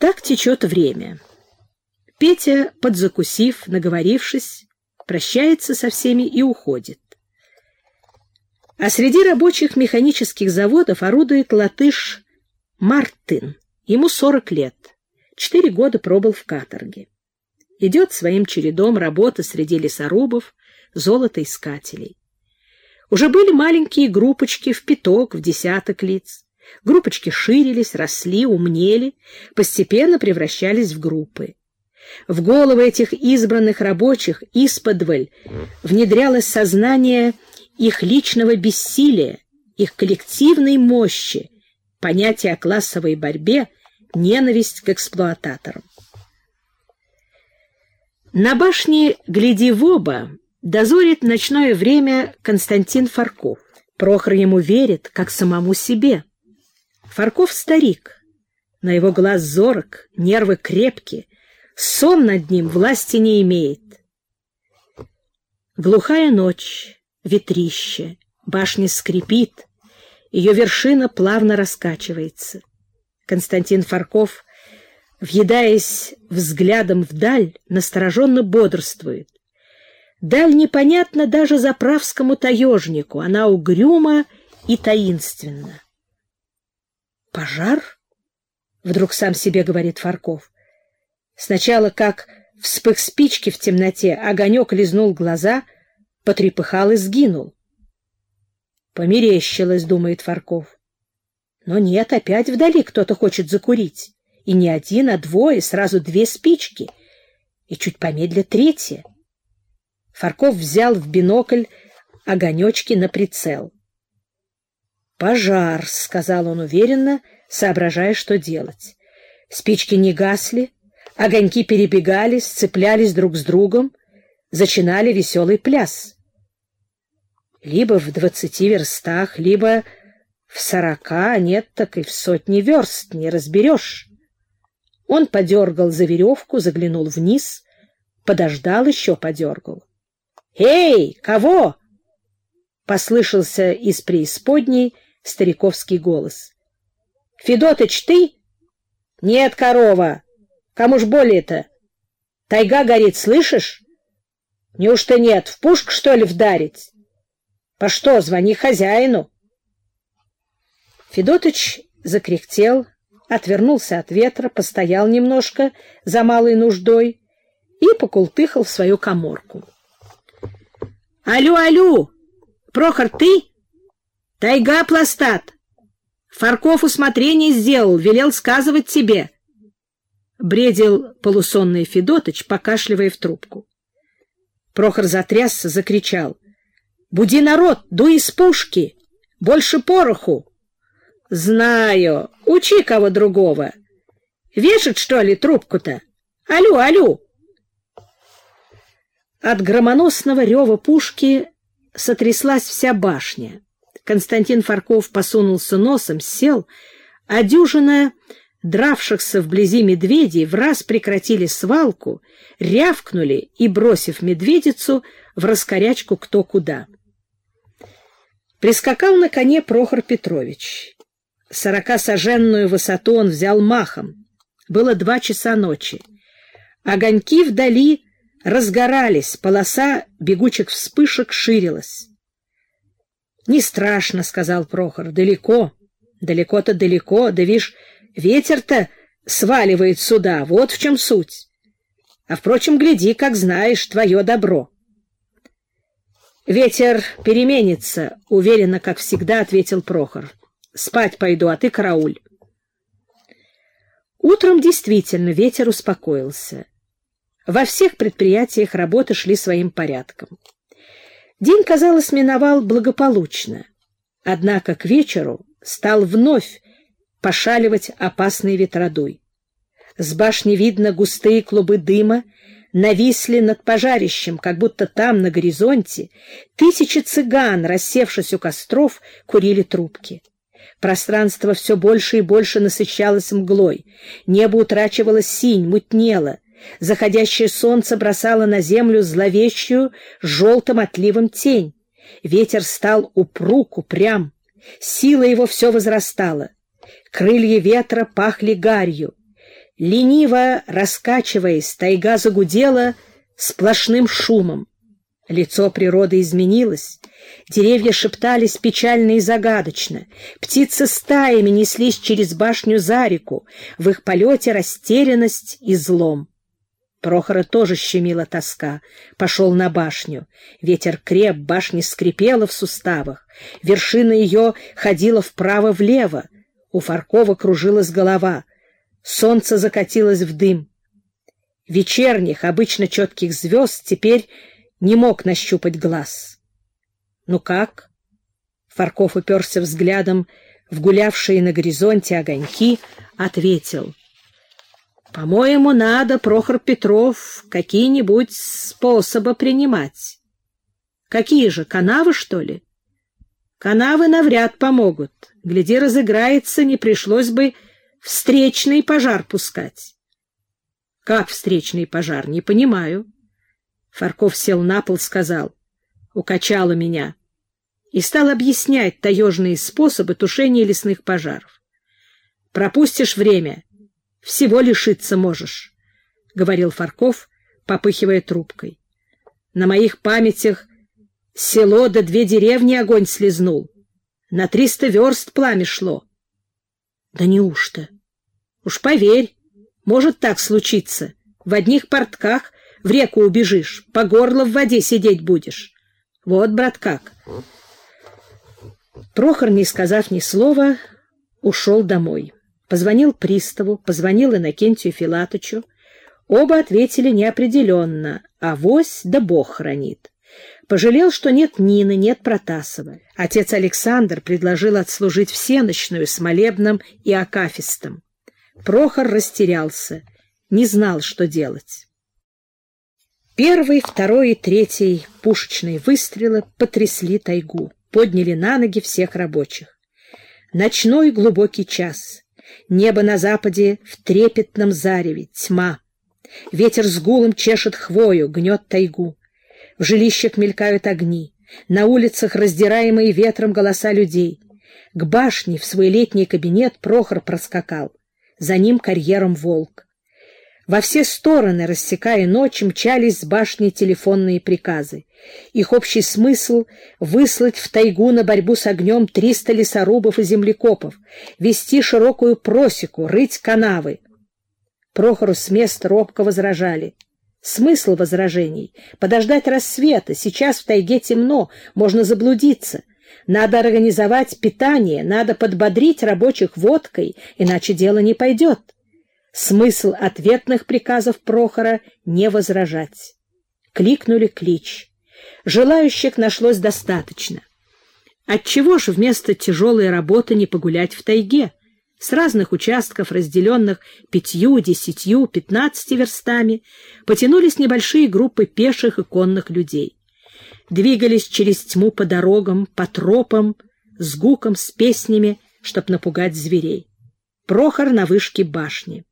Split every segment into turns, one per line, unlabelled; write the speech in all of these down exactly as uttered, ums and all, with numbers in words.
Так течет время. Петя, подзакусив, наговорившись, прощается со всеми и уходит. А среди рабочих механических заводов орудует латыш Мартын. Ему сорок лет. Четыре года пробыл в каторге. Идет своим чередом работа среди лесорубов, золотоискателей. Уже были маленькие группочки в пяток, в десяток лиц. Группочки ширились, росли, умнели, постепенно превращались в группы. В головы этих избранных рабочих исподволь внедрялось сознание их личного бессилия, их коллективной мощи, понятие о классовой борьбе, ненависть к эксплуататорам. На башне «Гляди в оба» дозорит в ночное время Константин Фарков. Прохор ему верит, как самому себе. Фарков старик, но его глаз зорок, нервы крепки, сон над ним власти не имеет. Глухая ночь, ветрище, башня скрипит, ее вершина плавно раскачивается. Константин Фарков, въедаясь взглядом вдаль, настороженно бодрствует. Даль непонятна даже заправскому таежнику, она угрюма и таинственна. «Пожар?» — вдруг сам себе говорит Фарков. Сначала, как вспых спички в темноте, огонек лизнул глаза, потрепыхал и сгинул. «Померещилось», — думает Фарков. Но нет, опять вдали кто-то хочет закурить. И не один, а двое, сразу две спички. И чуть помедля третья. Фарков взял в бинокль огонечки на прицел. «Пожар», — сказал он уверенно, соображая, что делать. Спички не гасли, огоньки перебегали, сцеплялись друг с другом, зачинали веселый пляс. Либо в двадцати верстах, либо в сорока, нет, так и в сотни верст, не разберешь. Он подергал за веревку, заглянул вниз, подождал, еще подергал. «Эй, кого?» — послышался из преисподней стариковский голос. «Федотыч, ты?» «Нет, корова. Кому ж более-то? Тайга горит, слышишь? Неужто нет? В пушку, что ли, вдарить? По что, звони хозяину». Федотыч закряхтел, отвернулся от ветра, постоял немножко за малой нуждой и покултыхал в свою каморку. «Алю, алю! Прохор, ты? Тайга, пластат! Фарков усмотрение сделал, велел сказывать тебе!» Бредил полусонный Федотыч, покашливая в трубку. Прохор затрясся, закричал. «Буди народ, дуй из пушки! Больше пороху!» «Знаю. Учи кого другого. Вешать, что ли, трубку-то? Алю, алю!» От громоносного рева пушки сотряслась вся башня. Константин Фарков посунулся носом, сел, а дюжина дравшихся вблизи медведей враз прекратили свалку, рявкнули и, бросив медведицу, в раскорячку кто куда. Прискакал на коне Прохор Петрович. Сорокасаженную высоту он взял махом. Было два часа ночи. Огоньки вдали разгорались, полоса бегучих вспышек ширилась. «Не страшно», — сказал Прохор, — «далеко, далеко-то далеко, да вишь, ветер-то сваливает сюда, вот в чем суть. А, впрочем, гляди, как знаешь, твое добро». «Ветер переменится», — уверенно, как всегда, ответил Прохор. «Спать пойду, а ты карауль». Утром действительно ветер успокоился. Во всех предприятиях работы шли своим порядком. День, казалось, миновал благополучно. Однако к вечеру стал вновь пошаливать опасный ветродуй. С башни видно густые клубы дыма, нависли над пожарищем, как будто там, на горизонте, тысячи цыган, рассевшись у костров, курили трубки. Пространство все больше и больше насыщалось мглой, небо утрачивало синь, мутнело, заходящее солнце бросало на землю зловещую желтым отливом тень. Ветер стал упруг, упрям, сила его все возрастала. Крылья ветра пахли гарью. Лениво раскачиваясь, тайга загудела сплошным шумом. Лицо природы изменилось, деревья шептались печально и загадочно, птицы стаями неслись через башню за реку, в их полете растерянность и злом. Прохора тоже щемила тоска, пошел на башню. Ветер креп, башня скрипела в суставах, вершина ее ходила вправо-влево, у Фаркова кружилась голова, солнце закатилось в дым. Вечерних, обычно четких звезд теперь не мог нащупать глаз. «Ну как?» Фарков уперся взглядом в гулявшие на горизонте огоньки, ответил: «По-моему, надо, Прохор Петров, какие-нибудь способы принимать». «Какие же, канавы, что ли?» «Канавы навряд помогут. Гляди, разыграется, не пришлось бы встречный пожар пускать». «Как встречный пожар? Не понимаю». Фарков сел на пол, сказал: «Укачало меня», и стал объяснять таежные способы тушения лесных пожаров. «Пропустишь время, всего лишиться можешь», — говорил Фарков, попыхивая трубкой. «На моих памятях село да две деревни огонь слезнул. На триста верст пламя шло». «Да неужто?» «Уж поверь, может так случиться. В одних портках в реку убежишь, по горло в воде сидеть будешь. Вот, брат, как». Прохор, не сказав ни слова, ушел домой. Позвонил приставу, позвонил Иннокентию Филатычу. Оба ответили неопределенно: авось да Бог хранит. Пожалел, что нет Нины, нет Протасова. Отец Александр предложил отслужить всенощную с молебном и акафистом. Прохор растерялся, не знал, что делать. Первый, второй и третий пушечные выстрелы потрясли тайгу, подняли на ноги всех рабочих. Ночной глубокий час. Небо на западе в трепетном зареве, тьма. Ветер с гулом чешет хвою, гнет тайгу. В жилищах мелькают огни, на улицах раздираемые ветром голоса людей. К башне в свой летний кабинет Прохор проскакал, за ним карьером волк. Во все стороны, рассекая ночь, мчались с башни телефонные приказы. Их общий смысл — выслать в тайгу на борьбу с огнем триста лесорубов и землекопов, вести широкую просеку, рыть канавы. Прохору с места робко возражали. Смысл возражений — подождать рассвета, сейчас в тайге темно, можно заблудиться. Надо организовать питание, надо подбодрить рабочих водкой, иначе дело не пойдет. Смысл ответных приказов Прохора — не возражать. Кликнули клич. Желающих нашлось достаточно. Отчего же вместо тяжелой работы не погулять в тайге? С разных участков, разделенных пятью, десятью, пятнадцати верстами, потянулись небольшие группы пеших и конных людей. Двигались через тьму по дорогам, по тропам, с гуком, с песнями, чтоб напугать зверей. Прохор на вышке башни.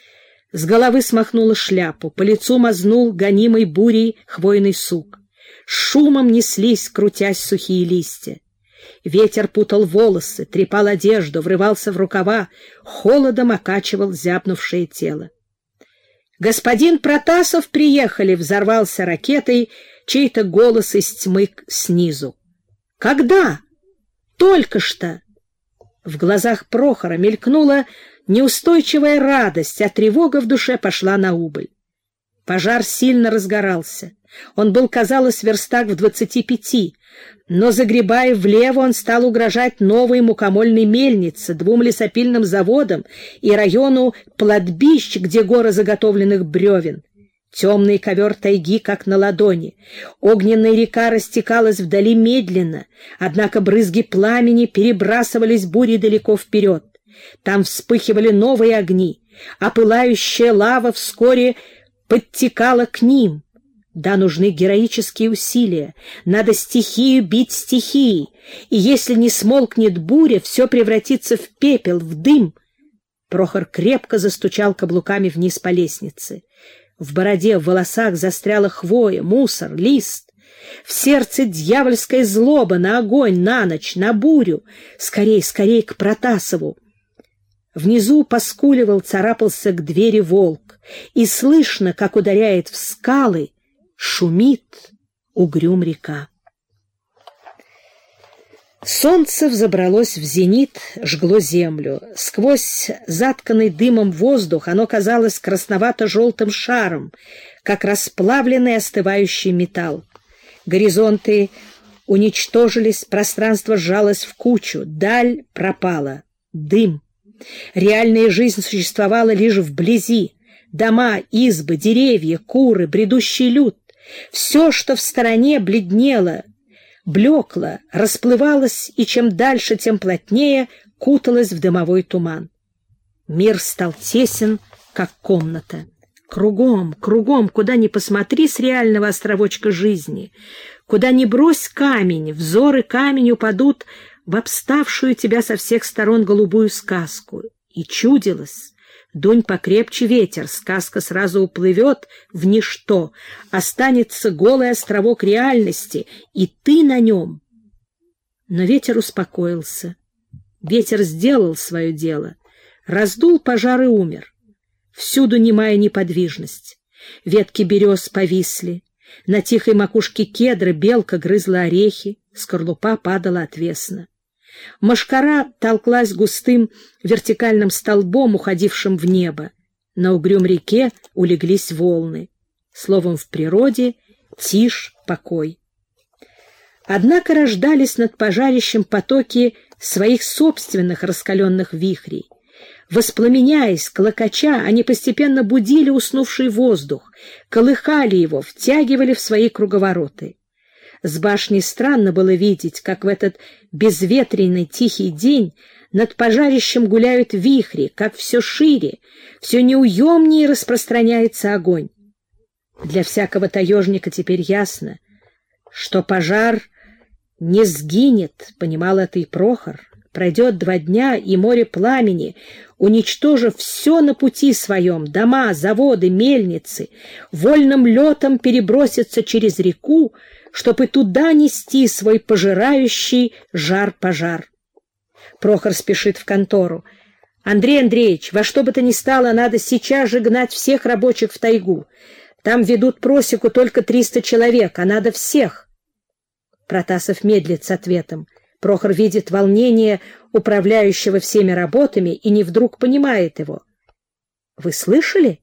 С головы смахнула шляпу, по лицу мазнул гонимой бурей хвойный сук. Шумом неслись, крутясь, сухие листья. Ветер путал волосы, трепал одежду, врывался в рукава, холодом окачивал зябнувшее тело. «Господин Протасов приехали!» — взорвался ракетой чей-то голос из тьмы снизу. «Когда?» «Только что!» В глазах Прохора мелькнула неустойчивая радость, а тревога в душе пошла на убыль. Пожар сильно разгорался. Он был, казалось, в верстах в двадцати пяти, но, загребая влево, он стал угрожать новой мукомольной мельнице, двум лесопильным заводам и району Плотбищ, где горы заготовленных бревен. Темный ковер тайги, как на ладони. Огненная река растекалась вдали медленно, однако брызги пламени перебрасывались бурей далеко вперед. Там вспыхивали новые огни, а пылающая лава вскоре подтекала к ним. Да, нужны героические усилия, надо стихию бить стихией, и если не смолкнет буря, все превратится в пепел, в дым. Прохор крепко застучал каблуками вниз по лестнице. В бороде, в волосах застряла хвоя, мусор, лист. В сердце дьявольская злоба на огонь, на ночь, на бурю. Скорей, скорей к Протасову. Внизу поскуливал, царапался к двери волк, и слышно, как ударяет в скалы, шумит угрюм река. Солнце взобралось в зенит, жгло землю. Сквозь затканный дымом воздух оно казалось красновато-желтым шаром, как расплавленный остывающий металл. Горизонты уничтожились, пространство сжалось в кучу, даль пропала, дым. Реальная жизнь существовала лишь вблизи. Дома, избы, деревья, куры, бредущий люд. Все, что в стороне, бледнело, блекло, расплывалось и чем дальше, тем плотнее куталось в дымовой туман. Мир стал тесен, как комната. Кругом, кругом, куда ни посмотри с реального островочка жизни, куда ни брось камень, взоры камень упадут в обставшую тебя со всех сторон голубую сказку. И чудилось, дунь покрепче ветер, сказка сразу уплывет в ничто, останется голый островок реальности, и ты на нем. Но ветер успокоился. Ветер сделал свое дело, раздул пожар и умер. Всюду немая неподвижность. Ветки берез повисли, на тихой макушке кедра белка грызла орехи, скорлупа падала отвесно. Мошкара толклась густым вертикальным столбом, уходившим в небо. На угрюм реке улеглись волны. Словом, в природе тишь, покой. Однако рождались над пожарищем потоки своих собственных раскаленных вихрей. Воспламеняясь, клокоча, они постепенно будили уснувший воздух, колыхали его, втягивали в свои круговороты. С башни странно было видеть, как в этот безветренный тихий день над пожарищем гуляют вихри, как все шире, все неуемнее распространяется огонь. Для всякого таежника теперь ясно, что пожар не сгинет, понимал это и Прохор. Пройдет два дня, и море пламени, уничтожив все на пути своем, дома, заводы, мельницы, вольным летом перебросится через реку, чтобы туда нести свой пожирающий жар-пожар. Прохор спешит в контору. «Андрей Андреевич, во что бы то ни стало, надо сейчас же гнать всех рабочих в тайгу. Там ведут просеку только триста человек, а надо всех». Протасов медлит с ответом. Прохор видит волнение управляющего всеми работами и не вдруг понимает его. — Вы слышали?